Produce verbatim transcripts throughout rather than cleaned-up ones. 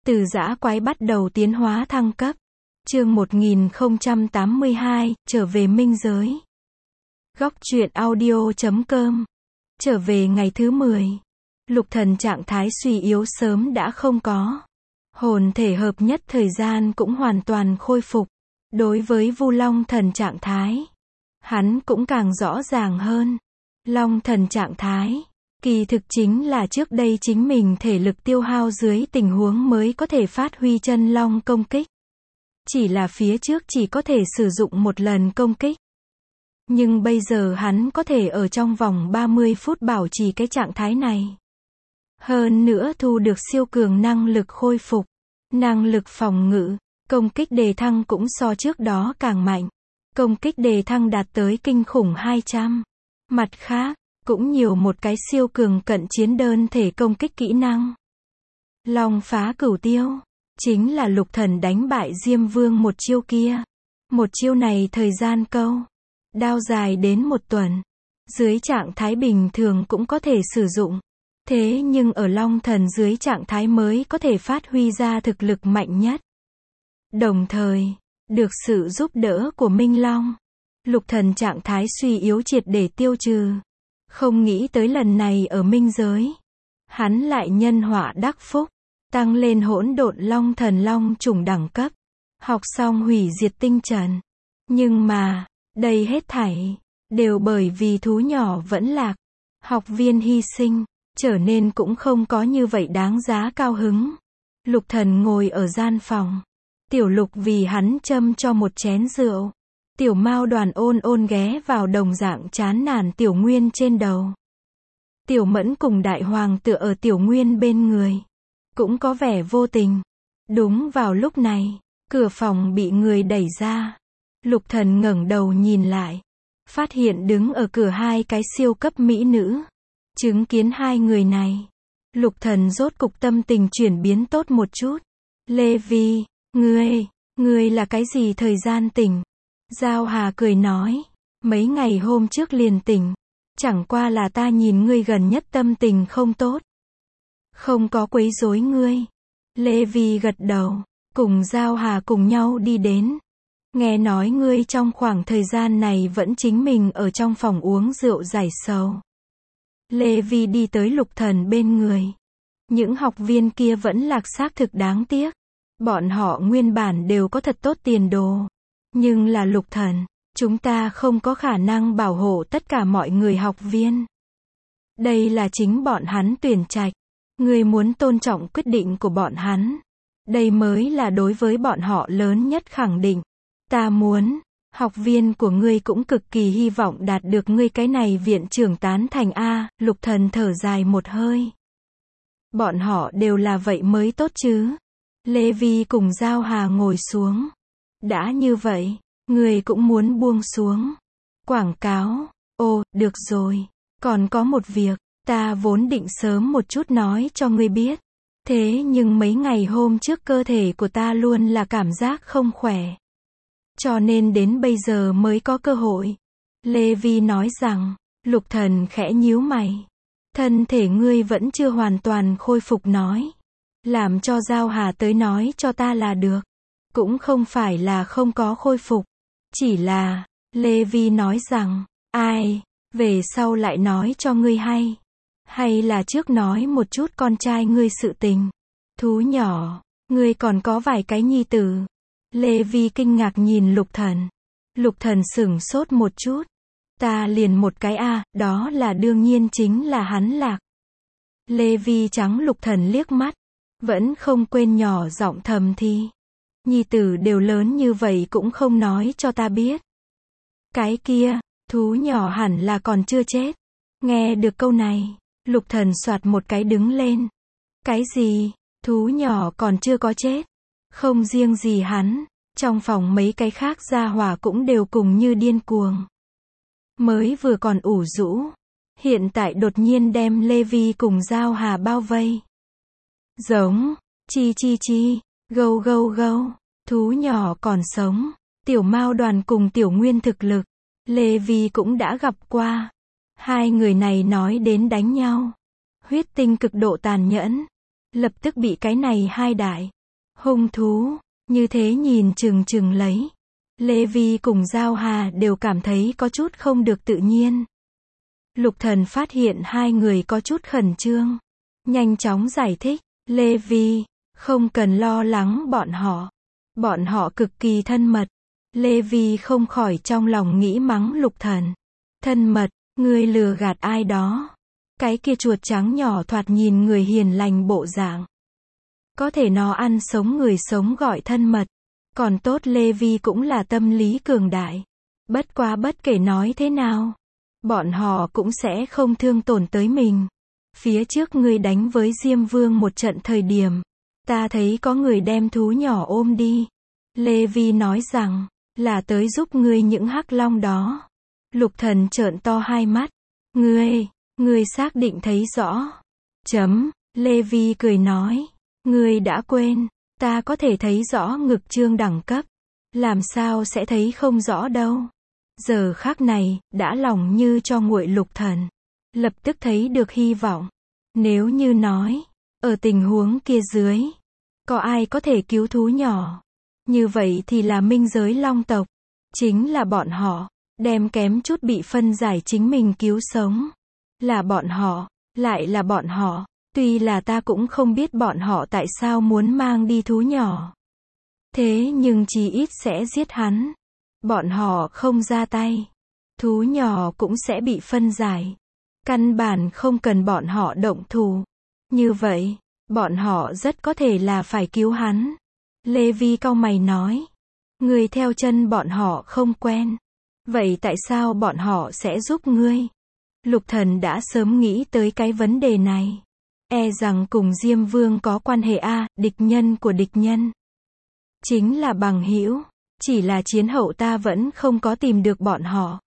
Từ dã quái bắt đầu tiến hóa thăng cấp. Chương một nghìn không trăm tám mươi hai, trở về minh giới. Góc truyện audio chấm com. Trở về ngày thứ mười. Lục thần trạng thái suy yếu sớm đã không có. Hồn thể hợp nhất thời gian cũng hoàn toàn khôi phục. Đối với Vu Long thần trạng thái, hắn cũng càng rõ ràng hơn. Long thần trạng thái, kỳ thực chính là trước đây chính mình thể lực tiêu hao dưới tình huống mới có thể phát huy chân long công kích. Chỉ là phía trước chỉ có thể sử dụng một lần công kích. Nhưng bây giờ hắn có thể ở trong vòng ba mươi phút bảo trì cái trạng thái này. Hơn nữa thu được siêu cường năng lực khôi phục, năng lực phòng ngự, công kích đề thăng cũng so trước đó càng mạnh. Công kích đề thăng đạt tới kinh khủng hai trăm. Mặt khác, cũng nhiều một cái siêu cường cận chiến đơn thể công kích kỹ năng. Long phá cửu tiêu, chính là lục thần đánh bại Diêm Vương một chiêu kia. Một chiêu này thời gian câu đao dài đến một tuần. Dưới trạng thái bình thường cũng có thể sử dụng. Thế nhưng ở Long thần dưới trạng thái mới có thể phát huy ra thực lực mạnh nhất. Đồng thời, được sự giúp đỡ của Minh Long, lục thần trạng thái suy yếu triệt để tiêu trừ. Không nghĩ tới lần này ở minh giới, hắn lại nhân họa đắc phúc, tăng lên hỗn độn long thần long chủng đẳng cấp, học xong hủy diệt tinh trần. Nhưng mà, đây hết thảy đều bởi vì thú nhỏ vẫn lạc, học viên hy sinh, trở nên cũng không có như vậy đáng giá cao hứng. Lục thần ngồi ở gian phòng, Tiểu Lục vì hắn châm cho một chén rượu. Tiểu Mao Đoàn ôn ôn ghé vào đồng dạng chán nản Tiểu Nguyên trên đầu. Tiểu Mẫn cùng Đại Hoàng tựa ở Tiểu Nguyên bên người, cũng có vẻ vô tình. Đúng vào lúc này, cửa phòng bị người đẩy ra. Lục thần ngẩng đầu nhìn lại, phát hiện đứng ở cửa hai cái siêu cấp mỹ nữ. Chứng kiến hai người này, Lục thần rốt cục tâm tình chuyển biến tốt một chút. Lê Vi, ngươi, ngươi là cái gì thời gian tỉnh? Giao Hà cười nói, mấy ngày hôm trước liền tỉnh, chẳng qua là ta nhìn ngươi gần nhất tâm tình không tốt. Không có quấy rối ngươi. Lê Vi gật đầu, cùng Giao Hà cùng nhau đi đến. Nghe nói ngươi trong khoảng thời gian này vẫn chính mình ở trong phòng uống rượu giải sầu. Lê Vi đi tới Lục thần bên người. Những học viên kia vẫn lạc xác thực đáng tiếc. Bọn họ nguyên bản đều có thật tốt tiền đồ. Nhưng là Lục thần, chúng ta không có khả năng bảo hộ tất cả mọi người học viên. Đây là chính bọn hắn tuyển trạch. Ngươi muốn tôn trọng quyết định của bọn hắn. Đây mới là đối với bọn họ lớn nhất khẳng định. Ta muốn, học viên của ngươi cũng cực kỳ hy vọng đạt được ngươi cái này viện trưởng tán thành a. Lục thần thở dài một hơi. Bọn họ đều là vậy mới tốt chứ. Lê Vi cùng Giao Hà ngồi xuống. Đã như vậy, người cũng muốn buông xuống. Quảng cáo, ô, được rồi. Còn có một việc, ta vốn định sớm một chút nói cho ngươi biết. Thế nhưng mấy ngày hôm trước cơ thể của ta luôn là cảm giác không khỏe. Cho nên đến bây giờ mới có cơ hội. Lê Vi nói rằng, Lục thần khẽ nhíu mày. Thân thể ngươi vẫn chưa hoàn toàn khôi phục nói. Làm cho Giao Hà tới nói cho ta là được. Cũng không phải là không có khôi phục. Chỉ là, Lê Vi nói rằng, ai, về sau lại nói cho ngươi hay. Hay là trước nói một chút con trai ngươi sự tình. Thú nhỏ, ngươi còn có vài cái nhi tử. Lê Vi kinh ngạc nhìn Lục thần. Lục thần sửng sốt một chút. Ta liền một cái a, đó là đương nhiên chính là hắn lạc. Lê Vi trắng Lục thần liếc mắt. Vẫn không quên nhỏ giọng thầm thì. Nhi tử đều lớn như vậy cũng không nói cho ta biết. Cái kia, thú nhỏ hẳn là còn chưa chết. Nghe được câu này, Lục thần soạt một cái đứng lên. Cái gì, thú nhỏ còn chưa có chết? Không riêng gì hắn, trong phòng mấy cái khác gia hỏa cũng đều cùng như điên cuồng. Mới vừa còn ủ rũ, hiện tại đột nhiên đem Lê Vi cùng Giao Hà bao vây. Giống, chi chi chi, gâu gâu gâu, thú nhỏ còn sống. Tiểu Mao Đoàn cùng Tiểu Nguyên thực lực, Lê Vi cũng đã gặp qua. Hai người này nói đến đánh nhau, huyết tinh cực độ tàn nhẫn, lập tức bị cái này hai đại hung thú, như thế nhìn chừng chừng lấy. Lê Vi cùng Giao Hà đều cảm thấy có chút không được tự nhiên. Lục Thần phát hiện hai người có chút khẩn trương. Nhanh chóng giải thích, Lê Vi, không cần lo lắng bọn họ. Bọn họ cực kỳ thân mật. Lê Vi không khỏi trong lòng nghĩ mắng Lục Thần. Thân mật, ngươi lừa gạt ai đó. Cái kia chuột trắng nhỏ thoạt nhìn người hiền lành bộ dạng. Có thể nó ăn sống người sống gọi thân mật. Còn tốt Lê Vi cũng là tâm lý cường đại. Bất quá bất kể nói thế nào, bọn họ cũng sẽ không thương tổn tới mình. Phía trước ngươi đánh với Diêm Vương một trận thời điểm, ta thấy có người đem thú nhỏ ôm đi. Lê Vi nói rằng, là tới giúp ngươi những hắc long đó. Lục Thần trợn to hai mắt. Ngươi, ngươi xác định thấy rõ. Chấm, Lê Vi cười nói. Ngươi đã quên, ta có thể thấy rõ ngực trương đẳng cấp. Làm sao sẽ thấy không rõ đâu. Giờ khắc này, đã lòng như cho nguội Lục Thần. Lập tức thấy được hy vọng. Nếu như nói, ở tình huống kia dưới, có ai có thể cứu thú nhỏ? Như vậy thì là minh giới long tộc. Chính là bọn họ, đem kém chút bị phân giải chính mình cứu sống. Là bọn họ, lại là bọn họ. Tuy là ta cũng không biết bọn họ tại sao muốn mang đi thú nhỏ. Thế nhưng chí ít sẽ giết hắn. Bọn họ không ra tay. Thú nhỏ cũng sẽ bị phân giải. Căn bản không cần bọn họ động thủ. Như vậy, bọn họ rất có thể là phải cứu hắn. Lê Vi cau mày nói. Người theo chân bọn họ không quen. Vậy tại sao bọn họ sẽ giúp ngươi? Lục Thần đã sớm nghĩ tới cái vấn đề này. E rằng cùng Diêm Vương có quan hệ a, à, địch nhân của địch nhân. Chính là bằng hữu, chỉ là chiến hậu ta vẫn không có tìm được bọn họ.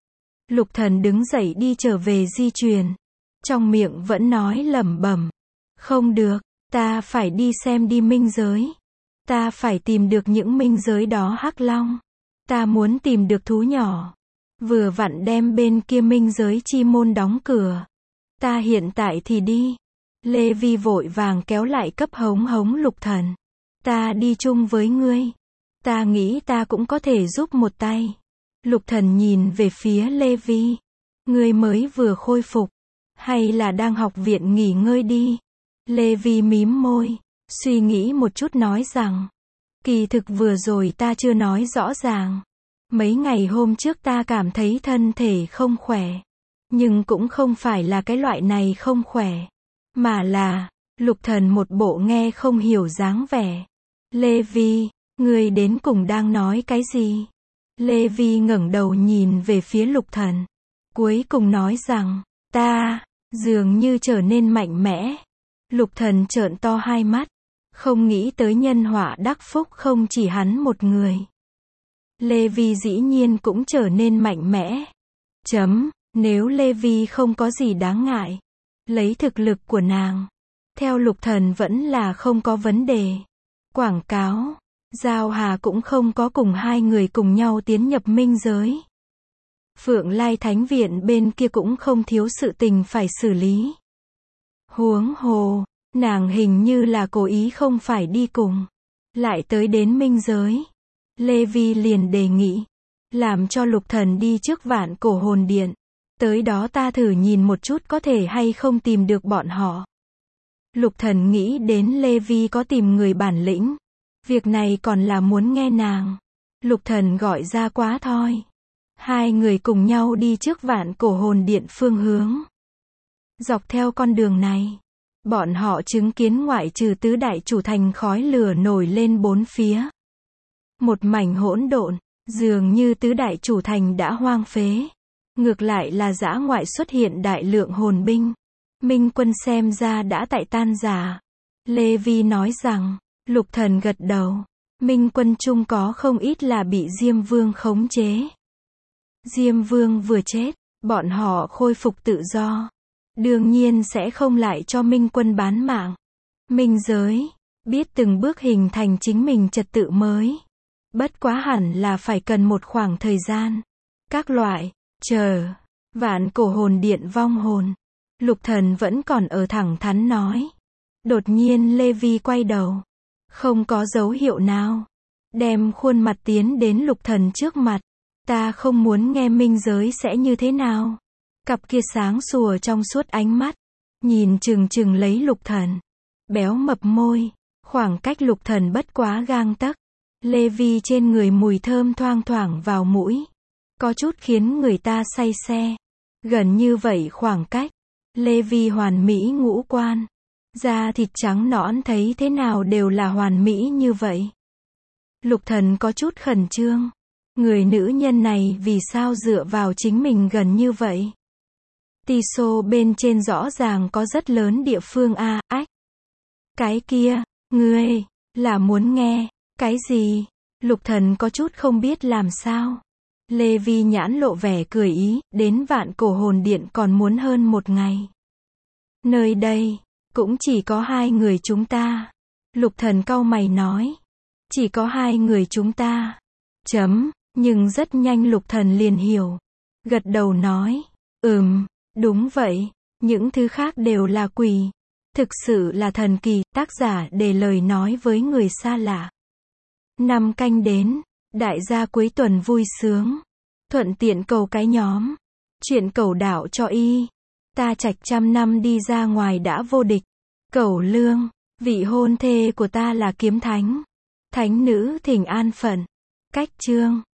Lục Thần đứng dậy đi trở về di truyền. Trong miệng vẫn nói lẩm bẩm. Không được, ta phải đi xem đi minh giới. Ta phải tìm được những minh giới đó hắc long. Ta muốn tìm được thú nhỏ. Vừa vặn đem bên kia minh giới chi môn đóng cửa. Ta hiện tại thì đi. Lê Vi vội vàng kéo lại cấp hống hống Lục Thần. Ta đi chung với ngươi. Ta nghĩ ta cũng có thể giúp một tay. Lục Thần nhìn về phía Lê Vi. Ngươi mới vừa khôi phục. Hay là đang học viện nghỉ ngơi đi. Lê Vi mím môi. Suy nghĩ một chút nói rằng. Kỳ thực vừa rồi ta chưa nói rõ ràng. Mấy ngày hôm trước ta cảm thấy thân thể không khỏe. Nhưng cũng không phải là cái loại này không khỏe. Mà là, Lục Thần một bộ nghe không hiểu dáng vẻ. Lê Vi, ngươi đến cùng đang nói cái gì? Lê Vi ngẩng đầu nhìn về phía Lục Thần. Cuối cùng nói rằng, ta, dường như trở nên mạnh mẽ. Lục Thần trợn to hai mắt. Không nghĩ tới nhân họa đắc phúc không chỉ hắn một người. Lê Vi dĩ nhiên cũng trở nên mạnh mẽ. Chấm, nếu Lê Vi không có gì đáng ngại. Lấy thực lực của nàng. Theo Lục Thần vẫn là không có vấn đề. Quảng cáo. Giao Hà cũng không có cùng hai người cùng nhau tiến nhập minh giới. Phượng Lai Thánh Viện bên kia cũng không thiếu sự tình phải xử lý. Huống hồ, nàng hình như là cố ý không phải đi cùng. Lại tới đến minh giới. Lê Vi liền đề nghị. Làm cho Lục Thần đi trước Vạn Cổ Hồn Điện. Tới đó ta thử nhìn một chút có thể hay không tìm được bọn họ. Lục Thần nghĩ đến Lê Vi có tìm người bản lĩnh. Việc này còn là muốn nghe nàng. Lục Thần gọi ra quá thôi. Hai người cùng nhau đi trước Vạn Cổ Hồn Điện phương hướng. Dọc theo con đường này, bọn họ chứng kiến ngoại trừ tứ đại chủ thành khói lửa nổi lên bốn phía. Một mảnh hỗn độn, dường như tứ đại chủ thành đã hoang phế. Ngược lại là dã ngoại xuất hiện đại lượng hồn binh. Minh quân xem ra đã tại tan rã. Lê Vi nói rằng, Lục Thần gật đầu. Minh quân chung có không ít là bị Diêm Vương khống chế. Diêm Vương vừa chết, bọn họ khôi phục tự do. Đương nhiên sẽ không lại cho Minh quân bán mạng. Minh giới, biết từng bước hình thành chính mình trật tự mới. Bất quá hẳn là phải cần một khoảng thời gian. Các loại, chờ, Vạn Cổ Hồn Điện vong hồn. Lục Thần vẫn còn ở thẳng thắn nói. Đột nhiên Lê Vi quay đầu. Không có dấu hiệu nào. Đem khuôn mặt tiến đến Lục Thần trước mặt. Ta không muốn nghe minh giới sẽ như thế nào. Cặp kia sáng sủa trong suốt ánh mắt. Nhìn chừng chừng lấy Lục Thần. Béo mập môi. Khoảng cách Lục Thần bất quá gang tấc. Lê Vi trên người mùi thơm thoang thoảng vào mũi. Có chút khiến người ta say xe. Gần như vậy khoảng cách. Lê Vi hoàn mỹ ngũ quan. Da thịt trắng nõn thấy thế nào đều là hoàn mỹ như vậy. Lục Thần có chút khẩn trương. Người nữ nhân này vì sao dựa vào chính mình gần như vậy? Tiso bên trên rõ ràng có rất lớn địa phương a, à, ách. Cái kia, ngươi, là muốn nghe, cái gì? Lục Thần có chút không biết làm sao. Lê Vi nhãn lộ vẻ cười ý, đến Vạn Cổ Hồn Điện còn muốn hơn một ngày. Nơi đây, cũng chỉ có hai người chúng ta. Lục Thần cau mày nói. Chỉ có hai người chúng ta. Chấm, nhưng rất nhanh Lục Thần liền hiểu. Gật đầu nói. Ừm, đúng vậy, những thứ khác đều là quỷ. Thực sự là thần kỳ, tác giả để lời nói với người xa lạ. Năm canh đến, đại gia cuối tuần vui sướng. Thuận tiện cầu cái nhóm. Chuyện cẩu đạo cho y. Ta trạch trăm năm đi ra ngoài đã vô địch. Cẩu lương, vị hôn thê của ta là kiếm thánh. Thánh nữ thỉnh an phận. Cách chương.